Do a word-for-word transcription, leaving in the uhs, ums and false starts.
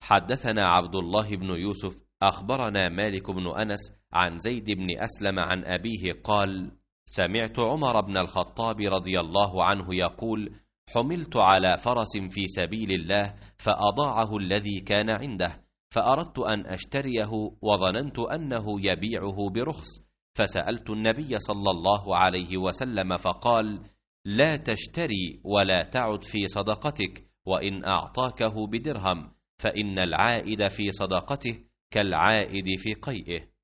حدثنا عبد الله بن يوسف أخبرنا مالك بن أنس عن زيد بن أسلم عن أبيه قال: سمعت عمر بن الخطاب رضي الله عنه يقول: حملت على فرس في سبيل الله فأضاعه الذي كان عنده، فأردت أن أشتريه وظننت أنه يبيعه برخص، فسألت النبي صلى الله عليه وسلم فقال: لا تشتري ولا تعد في صدقتك، وإن أعطاكه بدرهم، فإن العائد في صدقته كالعائد في قيئه.